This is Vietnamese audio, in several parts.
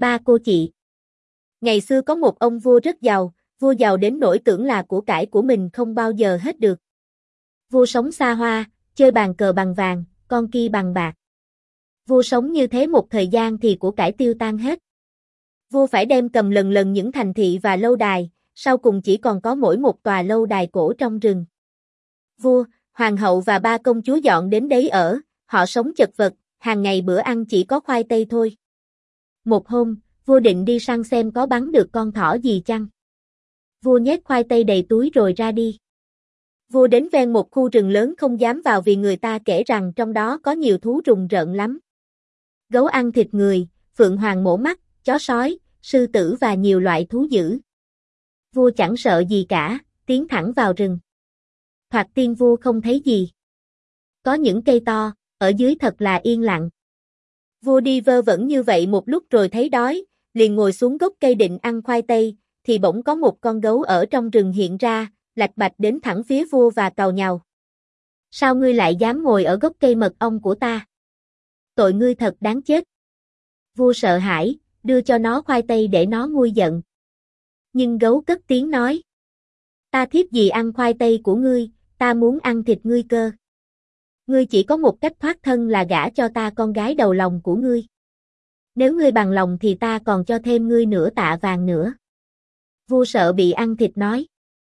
Ba cô chị. Ngày xưa có một ông vua rất giàu, vua giàu đến nỗi tưởng là của cải của mình không bao giờ hết được. Vua sống xa hoa, chơi bàn cờ bằng vàng, con kia bằng bạc. Vua sống như thế một thời gian thì của cải tiêu tan hết. Vua phải đem cầm lần lần những thành thị và lâu đài, sau cùng chỉ còn có mỗi một tòa lâu đài cổ trong rừng. Vua, hoàng hậu và ba công chúa dọn đến đấy ở, họ sống chật vật, hàng ngày bữa ăn chỉ có khoai tây thôi. Một hôm, vua định đi săn xem có bắn được con thỏ gì chăng. Vua nhét khoai tây đầy túi rồi ra đi. Vua đến ven một khu rừng lớn không dám vào vì người ta kể rằng trong đó có nhiều thú rùng rợn lắm. Gấu ăn thịt người, phượng hoàng mổ mắt, chó sói, sư tử và nhiều loại thú dữ. Vua chẳng sợ gì cả, tiến thẳng vào rừng. Thoạt tiên vua không thấy gì. Có những cây to, ở dưới thật là yên lặng. Vua đi vơ vẩn như vậy một lúc rồi thấy đói, liền ngồi xuống gốc cây định ăn khoai tây, thì bỗng có một con gấu ở trong rừng hiện ra, lạch bạch đến thẳng phía vua và càu nhàu. Sao ngươi lại dám ngồi ở gốc cây mật ong của ta? Tội ngươi thật đáng chết. Vua sợ hãi, đưa cho nó khoai tây để nó nguôi giận. Nhưng gấu cất tiếng nói. Ta thiếp gì ăn khoai tây của ngươi, ta muốn ăn thịt ngươi cơ. Ngươi chỉ có một cách thoát thân là gả cho ta con gái đầu lòng của ngươi. Nếu ngươi bằng lòng thì ta còn cho thêm ngươi nửa tạ vàng nữa. Vua sợ bị ăn thịt nói.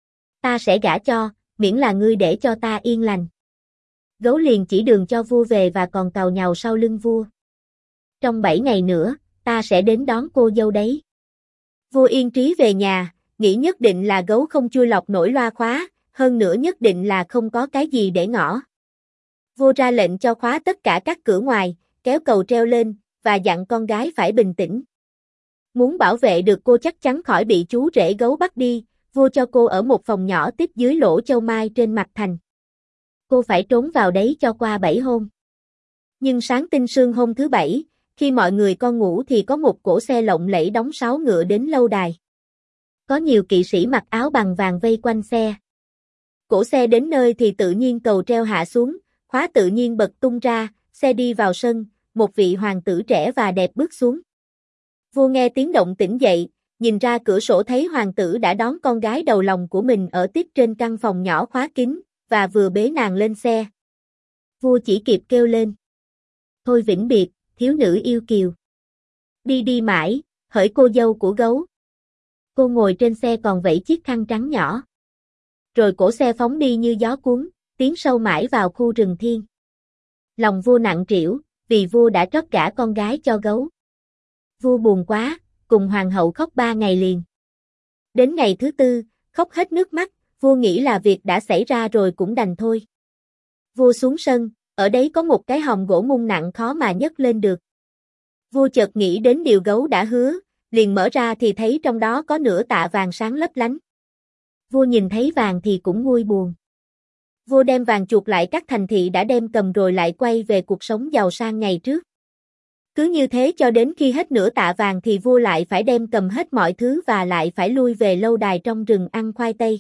Ta sẽ gả cho, miễn là ngươi để cho ta yên lành. Gấu liền chỉ đường cho vua về và còn càu nhàu sau lưng vua. Trong 7 ngày nữa, ta sẽ đến đón cô dâu đấy. Vua yên trí về nhà, nghĩ nhất định là gấu không chui lọc nổi loa khóa, hơn nữa nhất định là không có cái gì để ngỏ. Vua ra lệnh cho khóa tất cả các cửa ngoài, kéo cầu treo lên, và dặn con gái phải bình tĩnh. Muốn bảo vệ được cô chắc chắn khỏi bị chú rể gấu bắt đi, vua cho cô ở một phòng nhỏ tiếp dưới lỗ châu mai trên mặt thành. Cô phải trốn vào đấy cho qua 7 hôm. Nhưng sáng tinh sương hôm thứ 7, khi mọi người con ngủ thì có một cỗ xe lộng lẫy đóng 6 ngựa đến lâu đài. Có nhiều kỵ sĩ mặc áo bằng vàng vây quanh xe. Cỗ xe đến nơi thì tự nhiên cầu treo hạ xuống, khóa tự nhiên bật tung ra, xe đi vào sân, một vị hoàng tử trẻ và đẹp bước xuống. Vua nghe tiếng động tỉnh dậy, nhìn ra cửa sổ thấy hoàng tử đã đón con gái đầu lòng của mình ở tiếp trên căn phòng nhỏ khóa kín, và vừa bế nàng lên xe. Vua chỉ kịp kêu lên. Thôi vĩnh biệt, thiếu nữ yêu kiều. Đi đi mãi, hỡi cô dâu của gấu. Cô ngồi trên xe còn vẫy chiếc khăn trắng nhỏ. Rồi cổ xe phóng đi như gió cuốn, tiến sâu mãi vào khu rừng thiên. Lòng vua nặng trĩu, vì vua đã trót gả con gái cho gấu. Vua buồn quá, cùng hoàng hậu khóc 3 ngày liền. Đến ngày thứ 4, khóc hết nước mắt, vua nghĩ là việc đã xảy ra rồi cũng đành thôi. Vua xuống sân, ở đấy có một cái hòm gỗ ngung nặng khó mà nhấc lên được. Vua chợt nghĩ đến điều gấu đã hứa, liền mở ra thì thấy trong đó có nửa tạ vàng sáng lấp lánh. Vua nhìn thấy vàng thì cũng nguôi buồn. Vua đem vàng chuộc lại các thành thị đã đem cầm rồi lại quay về cuộc sống giàu sang ngày trước. Cứ như thế cho đến khi hết nửa tạ vàng thì vua lại phải đem cầm hết mọi thứ và lại phải lui về lâu đài trong rừng ăn khoai tây.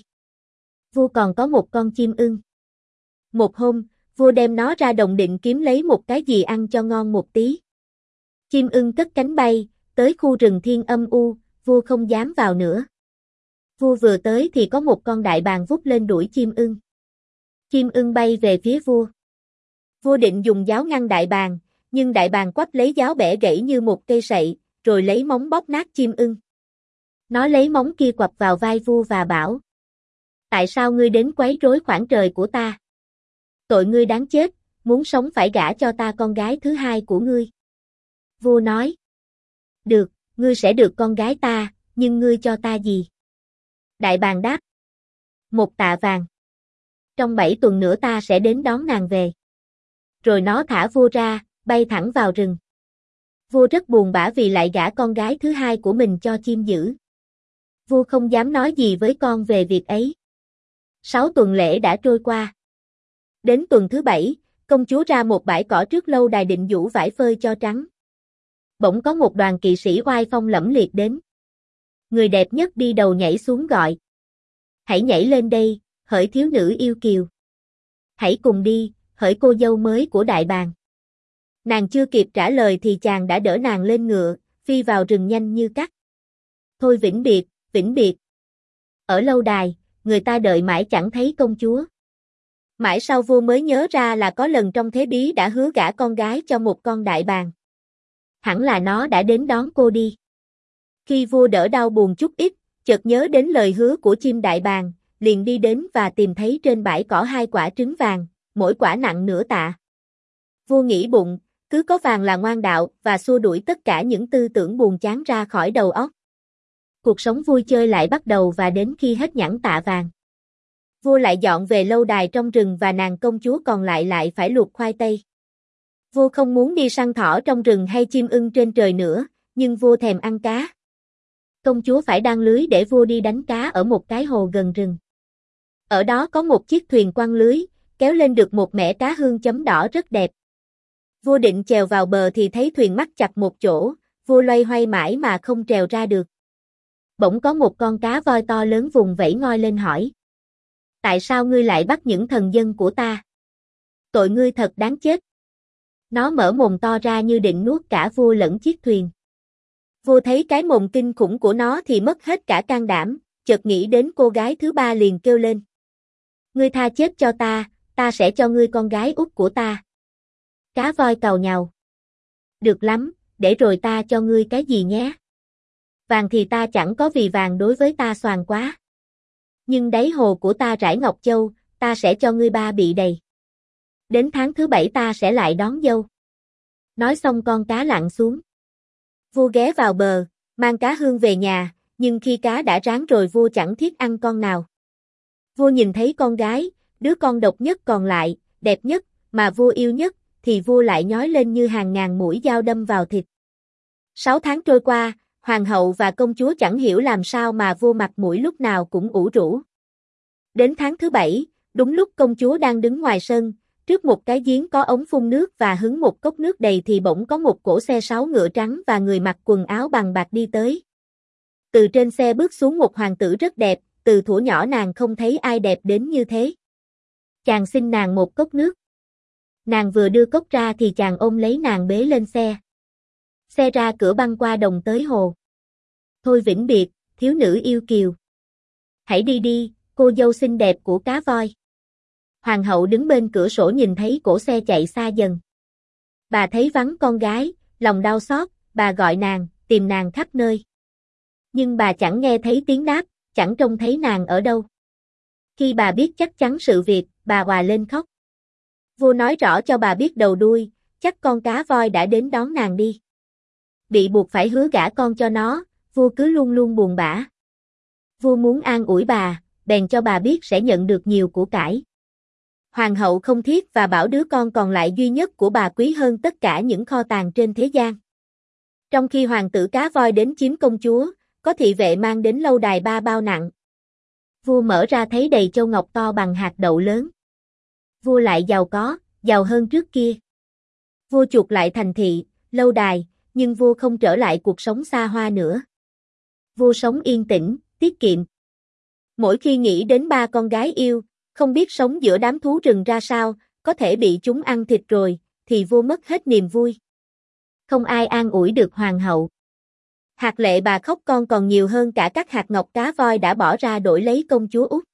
Vua còn có một con chim ưng. Một hôm, vua đem nó ra đồng định kiếm lấy một cái gì ăn cho ngon một tí. Chim ưng cất cánh bay, tới khu rừng thiên âm u, vua không dám vào nữa. Vua vừa tới thì có một con đại bàng vút lên đuổi chim ưng. Chim ưng bay về phía vua. Vua định dùng giáo ngăn đại bàng, nhưng đại bàng quắp lấy giáo bẻ gãy như một cây sậy, rồi lấy móng bóp nát chim ưng. Nó lấy móng kia quặp vào vai vua và bảo. Tại sao ngươi đến quấy rối khoảng trời của ta? Tội ngươi đáng chết, muốn sống phải gả cho ta con gái thứ hai của ngươi. Vua nói. Được, ngươi sẽ được con gái ta, nhưng ngươi cho ta gì? Đại bàng đáp. 1 tạ vàng. Trong 7 tuần nữa ta sẽ đến đón nàng về. Rồi nó thả vua ra, bay thẳng vào rừng. Vua rất buồn bã vì lại gả con gái thứ hai của mình cho chim dữ. Vua không dám nói gì với con về việc ấy. 6 tuần lễ đã trôi qua. Đến tuần thứ 7, công chúa ra một bãi cỏ trước lâu đài định giũ vải phơi cho trắng. Bỗng có một đoàn kỵ sĩ oai phong lẫm liệt đến. Người đẹp nhất đi đầu nhảy xuống gọi. Hãy nhảy lên đây, hỡi thiếu nữ yêu kiều. Hãy cùng đi, hỡi cô dâu mới của đại bàng. Nàng chưa kịp trả lời thì chàng đã đỡ nàng lên ngựa, phi vào rừng nhanh như cắt. Thôi vĩnh biệt, vĩnh biệt. Ở lâu đài, người ta đợi mãi chẳng thấy công chúa. Mãi sau vua mới nhớ ra là có lần trong thế bí đã hứa gả con gái cho một con đại bàng. Hẳn là nó đã đến đón cô đi. Khi vua đỡ đau buồn chút ít, chợt nhớ đến lời hứa của chim đại bàng, liền đi đến và tìm thấy trên bãi cỏ 2 quả trứng vàng, mỗi quả nặng nửa tạ. Vua nghĩ bụng, cứ có vàng là ngoan đạo và xua đuổi tất cả những tư tưởng buồn chán ra khỏi đầu óc. Cuộc sống vui chơi lại bắt đầu và đến khi hết nhẵn tạ vàng. Vua lại dọn về lâu đài trong rừng và nàng công chúa còn lại phải luộc khoai tây. Vua không muốn đi săn thỏ trong rừng hay chim ưng trên trời nữa, nhưng vua thèm ăn cá. Công chúa phải đan lưới để vua đi đánh cá ở một cái hồ gần rừng. Ở đó có một chiếc thuyền quăng lưới, kéo lên được một mẻ cá hương chấm đỏ rất đẹp. Vua định chèo vào bờ thì thấy thuyền mắc chặt một chỗ, vua loay hoay mãi mà không trèo ra được. Bỗng có một con cá voi to lớn vùng vẫy ngoi lên hỏi. Tại sao ngươi lại bắt những thần dân của ta? Tội ngươi thật đáng chết. Nó mở mồm to ra như định nuốt cả vua lẫn chiếc thuyền. Vua thấy cái mồm kinh khủng của nó thì mất hết cả can đảm, chợt nghĩ đến cô gái thứ 3 liền kêu lên. Ngươi tha chết cho ta sẽ cho ngươi con gái út của ta. Cá voi càu nhàu. Được lắm, để rồi ta cho ngươi cái gì nhé. Vàng thì ta chẳng có vì vàng đối với ta xoàn quá. Nhưng đáy hồ của ta rải ngọc châu, ta sẽ cho ngươi 3 bị đầy. Đến tháng thứ 7 ta sẽ lại đón dâu. Nói xong con cá lặn xuống. Vua ghé vào bờ, mang cá hương về nhà, nhưng khi cá đã rán rồi vua chẳng thiết ăn con nào. Vua nhìn thấy con gái, đứa con độc nhất còn lại, đẹp nhất, mà vua yêu nhất, thì vua lại nhói lên như hàng ngàn mũi dao đâm vào thịt. 6 tháng trôi qua, hoàng hậu và công chúa chẳng hiểu làm sao mà vua mặt mũi lúc nào cũng ủ rũ. Đến tháng thứ 7, đúng lúc công chúa đang đứng ngoài sân, trước một cái giếng có ống phun nước và hứng một cốc nước đầy thì bỗng có một cỗ xe 6 ngựa trắng và người mặc quần áo bằng bạc đi tới. Từ trên xe bước xuống một hoàng tử rất đẹp, từ thuở nhỏ nàng không thấy ai đẹp đến như thế. Chàng xin nàng một cốc nước. Nàng vừa đưa cốc ra thì chàng ôm lấy nàng bế lên xe. Xe ra cửa băng qua đồng tới hồ. Thôi vĩnh biệt, thiếu nữ yêu kiều. Hãy đi đi, cô dâu xinh đẹp của cá voi. Hoàng hậu đứng bên cửa sổ nhìn thấy cỗ xe chạy xa dần. Bà thấy vắng con gái, lòng đau xót, bà gọi nàng, tìm nàng khắp nơi. Nhưng bà chẳng nghe thấy tiếng đáp, chẳng trông thấy nàng ở đâu. Khi bà biết chắc chắn sự việc, bà òa lên khóc. Vua nói rõ cho bà biết đầu đuôi, chắc con cá voi đã đến đón nàng đi. Bị buộc phải hứa gả con cho nó, vua cứ luôn luôn buồn bã. Vua muốn an ủi bà, bèn cho bà biết sẽ nhận được nhiều của cải. Hoàng hậu không thiết và bảo đứa con còn lại duy nhất của bà quý hơn tất cả những kho tàng trên thế gian. Trong khi hoàng tử cá voi đến chiếm công chúa, có thị vệ mang đến lâu đài 3 bao nặng. Vua mở ra thấy đầy châu ngọc to bằng hạt đậu lớn. Vua lại giàu có, giàu hơn trước kia. Vua chuộc lại thành thị, lâu đài, nhưng vua không trở lại cuộc sống xa hoa nữa. Vua sống yên tĩnh, tiết kiệm. Mỗi khi nghĩ đến 3 con gái yêu, không biết sống giữa đám thú rừng ra sao, có thể bị chúng ăn thịt rồi, thì vua mất hết niềm vui. Không ai an ủi được hoàng hậu. Hạt lệ bà khóc con còn nhiều hơn cả các hạt ngọc cá voi đã bỏ ra đổi lấy công chúa út.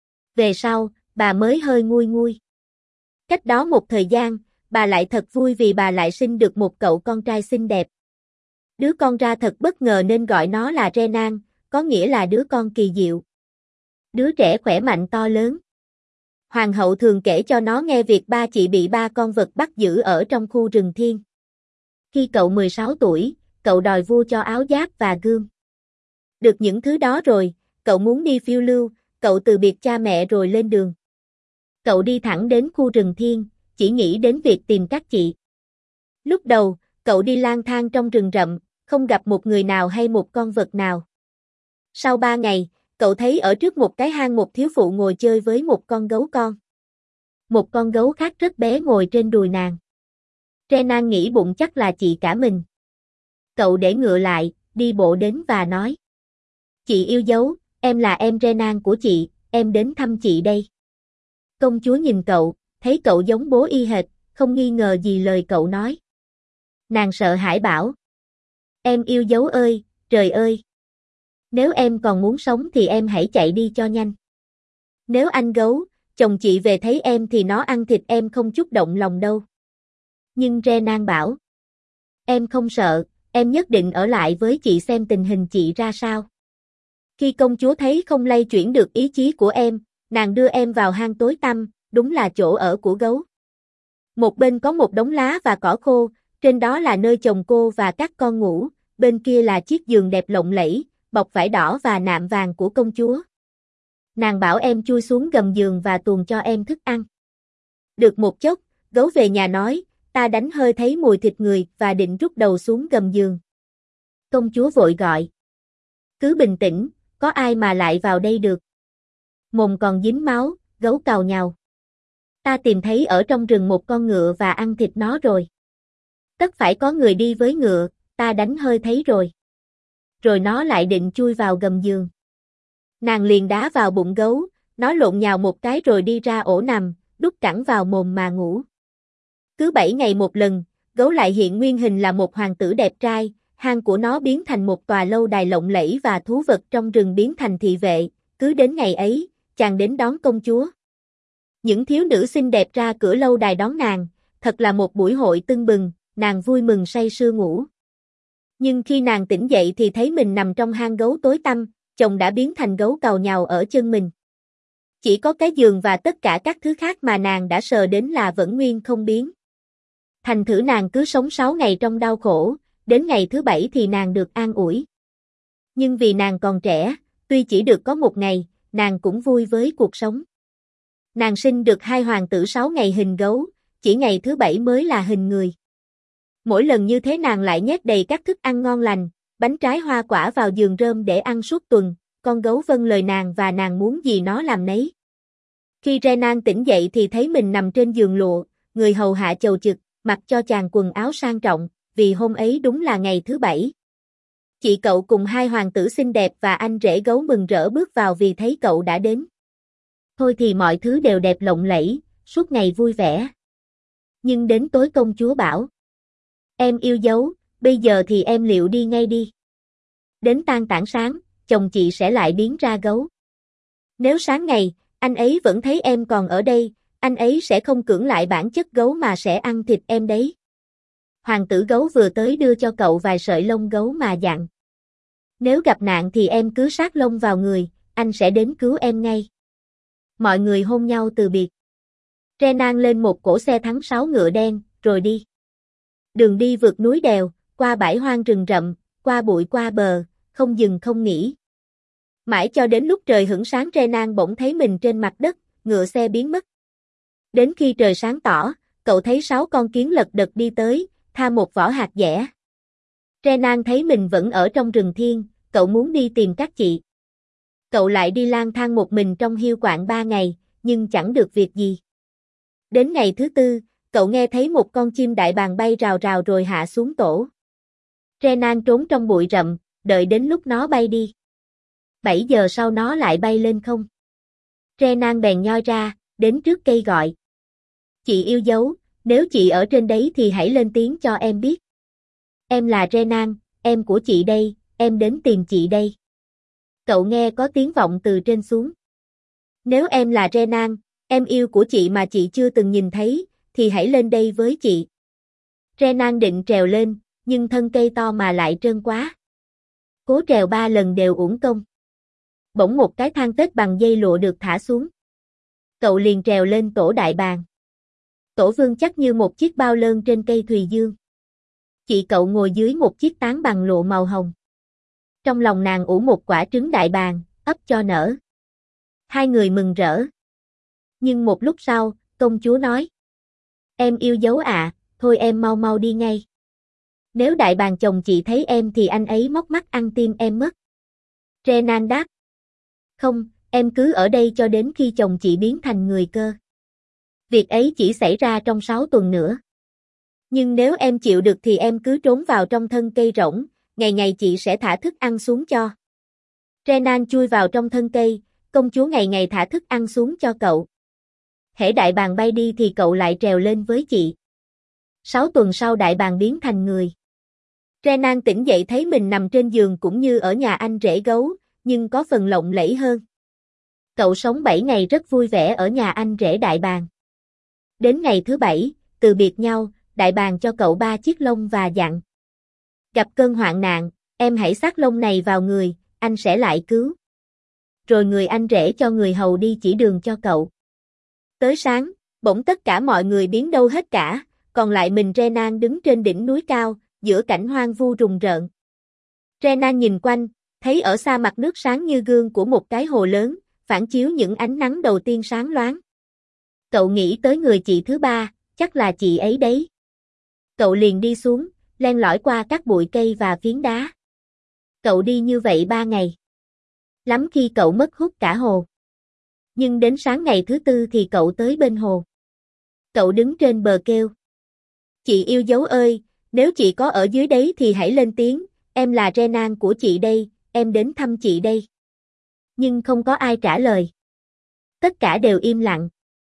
Về sau, bà mới hơi nguôi nguôi. Cách đó một thời gian, bà lại thật vui vì bà lại sinh được một cậu con trai xinh đẹp. Đứa con ra thật bất ngờ nên gọi nó là Renan, có nghĩa là đứa con kỳ diệu. Đứa trẻ khỏe mạnh to lớn. Hoàng hậu thường kể cho nó nghe việc ba chị bị 3 con vật bắt giữ ở trong khu rừng thiên. Khi cậu 16 tuổi, cậu đòi vua cho áo giáp và gươm. Được những thứ đó rồi, cậu muốn đi phiêu lưu, cậu từ biệt cha mẹ rồi lên đường. Cậu đi thẳng đến khu rừng thiên, chỉ nghĩ đến việc tìm các chị. Lúc đầu, cậu đi lang thang trong rừng rậm, không gặp một người nào hay một con vật nào. Sau 3 ngày, cậu thấy ở trước một cái hang một thiếu phụ ngồi chơi với một con gấu con. Một con gấu khác rất bé ngồi trên đùi nàng. Renan nghĩ bụng chắc là chị cả mình. Cậu để ngựa lại, đi bộ đến và nói. Chị yêu dấu, em là em Renan của chị, em đến thăm chị đây. Công chúa nhìn cậu, thấy cậu giống bố y hệt, không nghi ngờ gì lời cậu nói. Nàng sợ hãi bảo. Em yêu dấu ơi, trời ơi. Nếu em còn muốn sống thì em hãy chạy đi cho nhanh. Nếu anh gấu, chồng chị về thấy em thì nó ăn thịt em không chút động lòng đâu. Nhưng Renan bảo. Em không sợ, em nhất định ở lại với chị xem tình hình chị ra sao. Khi công chúa thấy không lay chuyển được ý chí của em, nàng đưa em vào hang tối tăm, đúng là chỗ ở của gấu. Một bên có một đống lá và cỏ khô, trên đó là nơi chồng cô và các con ngủ, bên kia là chiếc giường đẹp lộng lẫy, bọc vải đỏ và nạm vàng của công chúa. Nàng bảo em chui xuống gầm giường và tuồn cho em thức ăn. Được một chốc, gấu về nhà nói, ta đánh hơi thấy mùi thịt người và định rút đầu xuống gầm giường. Công chúa vội gọi. Cứ bình tĩnh, có ai mà lại vào đây được. Mồm còn dính máu, gấu càu nhàu. Ta tìm thấy ở trong rừng một con ngựa và ăn thịt nó rồi. Tất phải có người đi với ngựa, ta đánh hơi thấy rồi. Rồi nó lại định chui vào gầm giường. Nàng liền đá vào bụng gấu, nó lộn nhào một cái rồi đi ra ổ nằm, đút cẳng vào mồm mà ngủ. Cứ 7 ngày một lần, gấu lại hiện nguyên hình là một hoàng tử đẹp trai, hang của nó biến thành một tòa lâu đài lộng lẫy và thú vật trong rừng biến thành thị vệ, cứ đến ngày ấy, chàng đến đón công chúa. Những thiếu nữ xinh đẹp ra cửa lâu đài đón nàng, thật là một buổi hội tưng bừng, nàng vui mừng say sưa ngủ. Nhưng khi nàng tỉnh dậy thì thấy mình nằm trong hang gấu tối tăm, chồng đã biến thành gấu càu nhàu ở chân mình. Chỉ có cái giường và tất cả các thứ khác mà nàng đã sờ đến là vẫn nguyên không biến. Thành thử nàng cứ sống 6 ngày trong đau khổ, đến ngày thứ 7 thì nàng được an ủi. Nhưng vì nàng còn trẻ, tuy chỉ được có 1 ngày, nàng cũng vui với cuộc sống. Nàng sinh được 2 hoàng tử 6 ngày hình gấu, chỉ ngày thứ 7 mới là hình người. Mỗi lần như thế nàng lại nhét đầy các thức ăn ngon lành, bánh trái hoa quả vào giường rơm để ăn suốt tuần, con gấu vâng lời nàng và nàng muốn gì nó làm nấy. Khi Renan tỉnh dậy thì thấy mình nằm trên giường lụa, người hầu hạ chầu chực, mặc cho chàng quần áo sang trọng, vì hôm ấy đúng là ngày thứ 7. Chị cậu cùng 2 hoàng tử xinh đẹp và anh rể gấu mừng rỡ bước vào vì thấy cậu đã đến. Thôi thì mọi thứ đều đẹp lộng lẫy, suốt ngày vui vẻ. Nhưng đến tối công chúa bảo. Em yêu dấu, bây giờ thì em liệu đi ngay đi. Đến tan tảng sáng, chồng chị sẽ lại biến ra gấu. Nếu sáng ngày, anh ấy vẫn thấy em còn ở đây, anh ấy sẽ không cưỡng lại bản chất gấu mà sẽ ăn thịt em đấy. Hoàng tử gấu vừa tới đưa cho cậu vài sợi lông gấu mà dặn. Nếu gặp nạn thì em cứ sát lông vào người, anh sẽ đến cứu em ngay. Mọi người hôn nhau từ biệt. Renan lên một cỗ xe thắng 6 ngựa đen, rồi đi. Đường đi vượt núi đèo, qua bãi hoang rừng rậm, qua bụi qua bờ, không dừng không nghỉ. Mãi cho đến lúc trời hửng sáng Renan bỗng thấy mình trên mặt đất, ngựa xe biến mất. Đến khi trời sáng tỏ, cậu thấy 6 con kiến lật đật đi tới, tha một vỏ hạt dẻ. Renan thấy mình vẫn ở trong rừng thiên, cậu muốn đi tìm các chị. Cậu lại đi lang thang một mình trong hiu quạng 3 ngày, nhưng chẳng được việc gì. Đến ngày thứ 4, cậu nghe thấy một con chim đại bàng bay rào rào rồi hạ xuống tổ. Renan trốn trong bụi rậm, đợi đến lúc nó bay đi. 7 giờ sau nó lại bay lên không. Renan bèn nhoi ra, đến trước cây gọi. Chị yêu dấu, nếu chị ở trên đấy thì hãy lên tiếng cho em biết. Em là Renan, em của chị đây, em đến tìm chị đây. Cậu nghe có tiếng vọng từ trên xuống. Nếu em là Renan, em yêu của chị mà chị chưa từng nhìn thấy, thì hãy lên đây với chị. Renan định trèo lên, nhưng thân cây to mà lại trơn quá. Cố trèo 3 lần đều uổng công. Bỗng một cái thang tết bằng dây lụa được thả xuống. Cậu liền trèo lên tổ đại bàng. Tổ vương chắc như một chiếc bao lơn trên cây thùy dương. Chị cậu ngồi dưới một chiếc tán bằng lụa màu hồng. Trong lòng nàng ủ một quả trứng đại bàng, ấp cho nở. Hai người mừng rỡ. Nhưng một lúc sau, công chúa nói. Em yêu dấu ạ, thôi em mau mau đi ngay. Nếu đại bàng chồng chị thấy em thì anh ấy móc mắt ăn tim em mất. Renan đáp. Không, em cứ ở đây cho đến khi chồng chị biến thành người cơ. Việc ấy chỉ xảy ra trong 6 tuần nữa. Nhưng nếu em chịu được thì em cứ trốn vào trong thân cây rỗng, ngày ngày chị sẽ thả thức ăn xuống cho. Renan chui vào trong thân cây, công chúa ngày ngày thả thức ăn xuống cho cậu. Hễ đại bàng bay đi thì cậu lại trèo lên với chị. 6 tuần sau đại bàng biến thành người. Renan tỉnh dậy thấy mình nằm trên giường cũng như ở nhà anh rể gấu, nhưng có phần lộng lẫy hơn. Cậu sống 7 ngày rất vui vẻ ở nhà anh rể Đại Bàng. Đến ngày thứ 7, từ biệt nhau, Đại Bàng cho cậu 3 chiếc lông và dặn. Gặp cơn hoạn nạn, em hãy xắt lông này vào người, anh sẽ lại cứu. Rồi người anh rể cho người hầu đi chỉ đường cho cậu. Tới sáng, bỗng tất cả mọi người biến đâu hết cả, còn lại mình Renan đứng trên đỉnh núi cao, giữa cảnh hoang vu rùng rợn. Renan nhìn quanh, thấy ở xa mặt nước sáng như gương của một cái hồ lớn, phản chiếu những ánh nắng đầu tiên sáng loáng. Cậu nghĩ tới người chị thứ 3, chắc là chị ấy đấy. Cậu liền đi xuống, len lỏi qua các bụi cây và phiến đá. Cậu đi như vậy 3 ngày. Lắm khi cậu mất hút cả hồ. Nhưng đến sáng ngày thứ 4 thì cậu tới bên hồ. Cậu đứng trên bờ kêu. Chị yêu dấu ơi, nếu chị có ở dưới đấy thì hãy lên tiếng, em là Renan của chị đây, em đến thăm chị đây. Nhưng không có ai trả lời. Tất cả đều im lặng.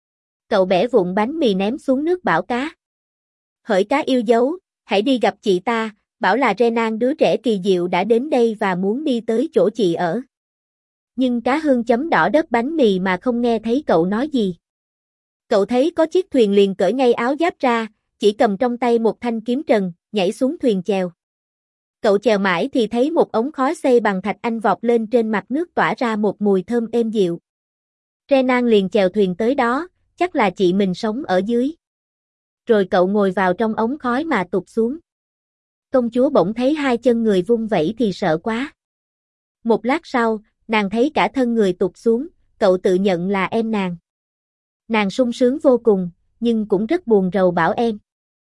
Cậu bẻ vụn bánh mì ném xuống nước bảo cá. Hỡi cá yêu dấu, hãy đi gặp chị ta, bảo là Renan đứa trẻ kỳ diệu đã đến đây và muốn đi tới chỗ chị ở. Nhưng cá hương chấm đỏ đất bánh mì mà không nghe thấy cậu nói gì. Cậu thấy có chiếc thuyền liền cởi ngay áo giáp ra, chỉ cầm trong tay một thanh kiếm trần, nhảy xuống thuyền chèo. Cậu chèo mãi thì thấy một ống khói xây bằng thạch anh vọt lên trên mặt nước tỏa ra một mùi thơm êm dịu. Renan liền chèo thuyền tới đó, chắc là chị mình sống ở dưới. Rồi cậu ngồi vào trong ống khói mà tụt xuống. Công chúa bỗng thấy hai chân người vung vẩy thì sợ quá. Một lát sau, nàng thấy cả thân người tụt xuống, cậu tự nhận là em nàng. Nàng sung sướng vô cùng, nhưng cũng rất buồn rầu bảo em.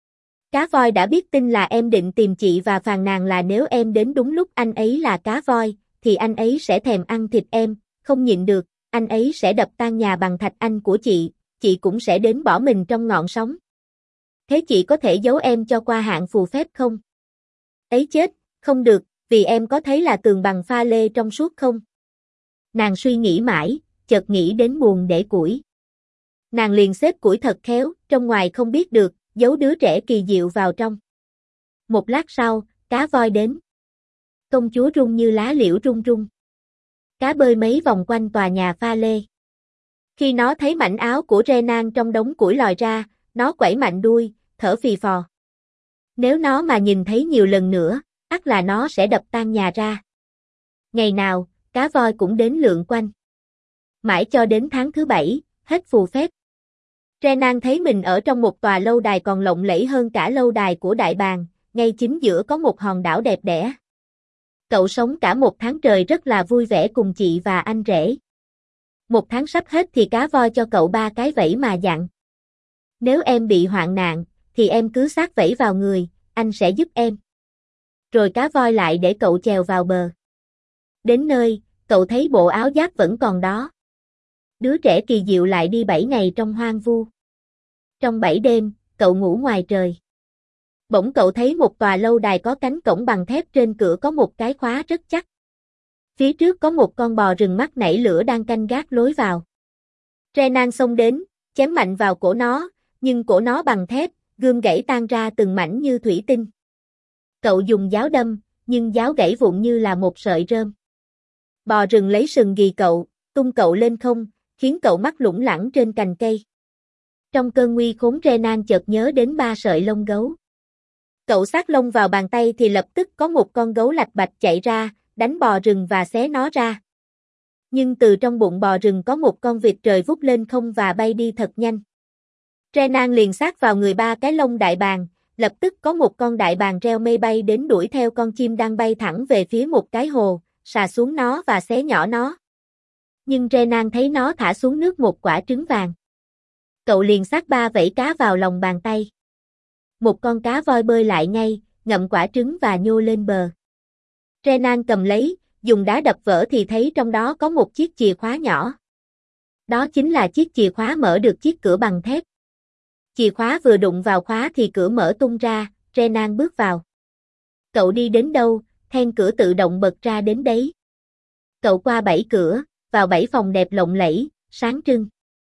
Cá voi đã biết tin là em định tìm chị và phàn nàn là nếu em đến đúng lúc anh ấy là cá voi, thì anh ấy sẽ thèm ăn thịt em, không nhịn được, anh ấy sẽ đập tan nhà bằng thạch anh của chị cũng sẽ đến bỏ mình trong ngọn sóng. Thế chị có thể giấu em cho qua hạn phù phép không? Ấy chết, không được, vì em có thấy là tường bằng pha lê trong suốt không? Nàng suy nghĩ mãi, chợt nghĩ đến buồng để củi. Nàng liền xếp củi thật khéo, trong ngoài không biết được, giấu đứa trẻ kỳ diệu vào trong. Một lát sau, cá voi đến. Công chúa rung như lá liễu rung rung. Cá bơi mấy vòng quanh tòa nhà pha lê. Khi nó thấy mảnh áo của Renan trong đống củi lòi ra, nó quẩy mạnh đuôi, thở phì phò. Nếu nó mà nhìn thấy nhiều lần nữa, ắt là nó sẽ đập tan nhà ra. Ngày nào, cá voi cũng đến lượn quanh. Mãi cho đến tháng thứ 7, hết phù phép. Renan thấy mình ở trong một tòa lâu đài còn lộng lẫy hơn cả lâu đài của Đại Bàng, ngay chính giữa có một hòn đảo đẹp đẽ. Cậu sống cả một tháng trời rất là vui vẻ cùng chị và anh rể. Một tháng sắp hết thì cá voi cho cậu 3 cái vẫy mà dặn. Nếu em bị hoạn nạn, thì em cứ xát vẫy vào người, anh sẽ giúp em. Rồi cá voi lại để cậu chèo vào bờ. Đến nơi, cậu thấy bộ áo giáp vẫn còn đó. Đứa trẻ kỳ diệu lại đi 7 ngày trong hoang vu. Trong 7 đêm, cậu ngủ ngoài trời. Bỗng cậu thấy một tòa lâu đài có cánh cổng bằng thép, trên cửa có một cái khóa rất chắc. Phía trước có một con bò rừng mắt nảy lửa đang canh gác lối vào. Renan xông đến, chém mạnh vào cổ nó, nhưng cổ nó bằng thép, gươm gãy tan ra từng mảnh như thủy tinh. Cậu dùng giáo đâm, nhưng giáo gãy vụn như là một sợi rơm. Bò rừng lấy sừng ghì cậu, tung cậu lên không, khiến cậu mắc lủng lẳng trên cành cây. Trong cơn nguy khốn, Renan chợt nhớ đến 3 sợi lông gấu. Cậu xát lông vào bàn tay thì lập tức có một con gấu lạch bạch chạy ra, đánh bò rừng và xé nó ra. Nhưng từ trong bụng bò rừng có một con vịt trời vút lên không và bay đi thật nhanh. Renan liền xát vào người 3 cái lông đại bàng, lập tức có một con đại bàng reo mây bay đến đuổi theo con chim đang bay thẳng về phía một cái hồ, sà xuống nó và xé nhỏ nó. Nhưng Renan thấy nó thả xuống nước một quả trứng vàng. Cậu liền xát 3 vẫy cá vào lòng bàn tay. Một con cá voi bơi lại ngay, ngậm quả trứng và nhô lên bờ. Renan cầm lấy, dùng đá đập vỡ thì thấy trong đó có một chiếc chìa khóa nhỏ. Đó chính là chiếc chìa khóa mở được chiếc cửa bằng thép. Chìa khóa vừa đụng vào khóa thì cửa mở tung ra, Renan bước vào. Cậu đi đến đâu, then cửa tự động bật ra đến đấy. Cậu qua 7 cửa, vào 7 phòng đẹp lộng lẫy, sáng trưng.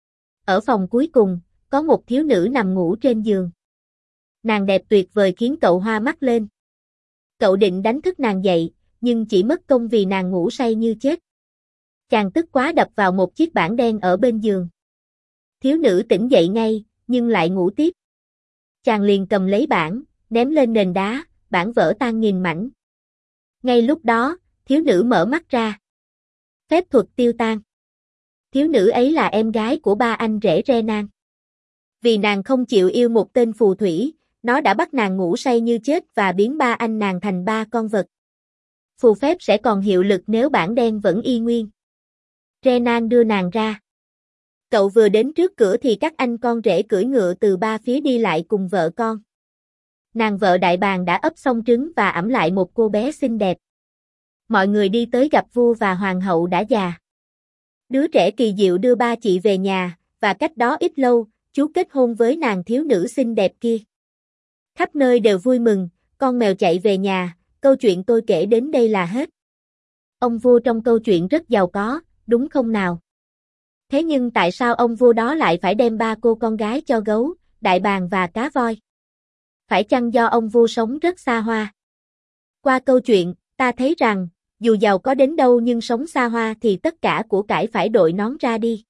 Ở phòng cuối cùng, có một thiếu nữ nằm ngủ trên giường. Nàng đẹp tuyệt vời khiến cậu hoa mắt lên. Cậu định đánh thức nàng dậy, nhưng chỉ mất công vì nàng ngủ say như chết. Chàng tức quá đập vào một chiếc bảng đen ở bên giường. Thiếu nữ tỉnh dậy ngay, nhưng lại ngủ tiếp. Chàng liền cầm lấy bảng, ném lên nền đá, bảng vỡ tan nghìn mảnh. Ngay lúc đó, thiếu nữ mở mắt ra. Phép thuật tiêu tan. Thiếu nữ ấy là em gái của ba anh rể Renan. Vì nàng không chịu yêu một tên phù thủy, nó đã bắt nàng ngủ say như chết và biến ba anh nàng thành ba con vật. Phù phép sẽ còn hiệu lực nếu bảng đen vẫn y nguyên. Renan đưa nàng ra. Cậu vừa đến trước cửa thì các anh con rể cưỡi ngựa từ ba phía đi lại cùng vợ con. Nàng vợ đại bàng đã ấp xong trứng và ẵm lại một cô bé xinh đẹp. Mọi người đi tới gặp vua và hoàng hậu đã già. Đứa trẻ kỳ diệu đưa ba chị về nhà, và cách đó ít lâu, chú kết hôn với nàng thiếu nữ xinh đẹp kia. Khắp nơi đều vui mừng, con mèo chạy về nhà, câu chuyện tôi kể đến đây là hết. Ông vua trong câu chuyện rất giàu có, đúng không nào? Thế nhưng tại sao ông vua đó lại phải đem ba cô con gái cho gấu, đại bàng và cá voi? Phải chăng do ông vua sống rất xa hoa? Qua câu chuyện, ta thấy rằng, dù giàu có đến đâu nhưng sống xa hoa thì tất cả của cải phải đội nón ra đi.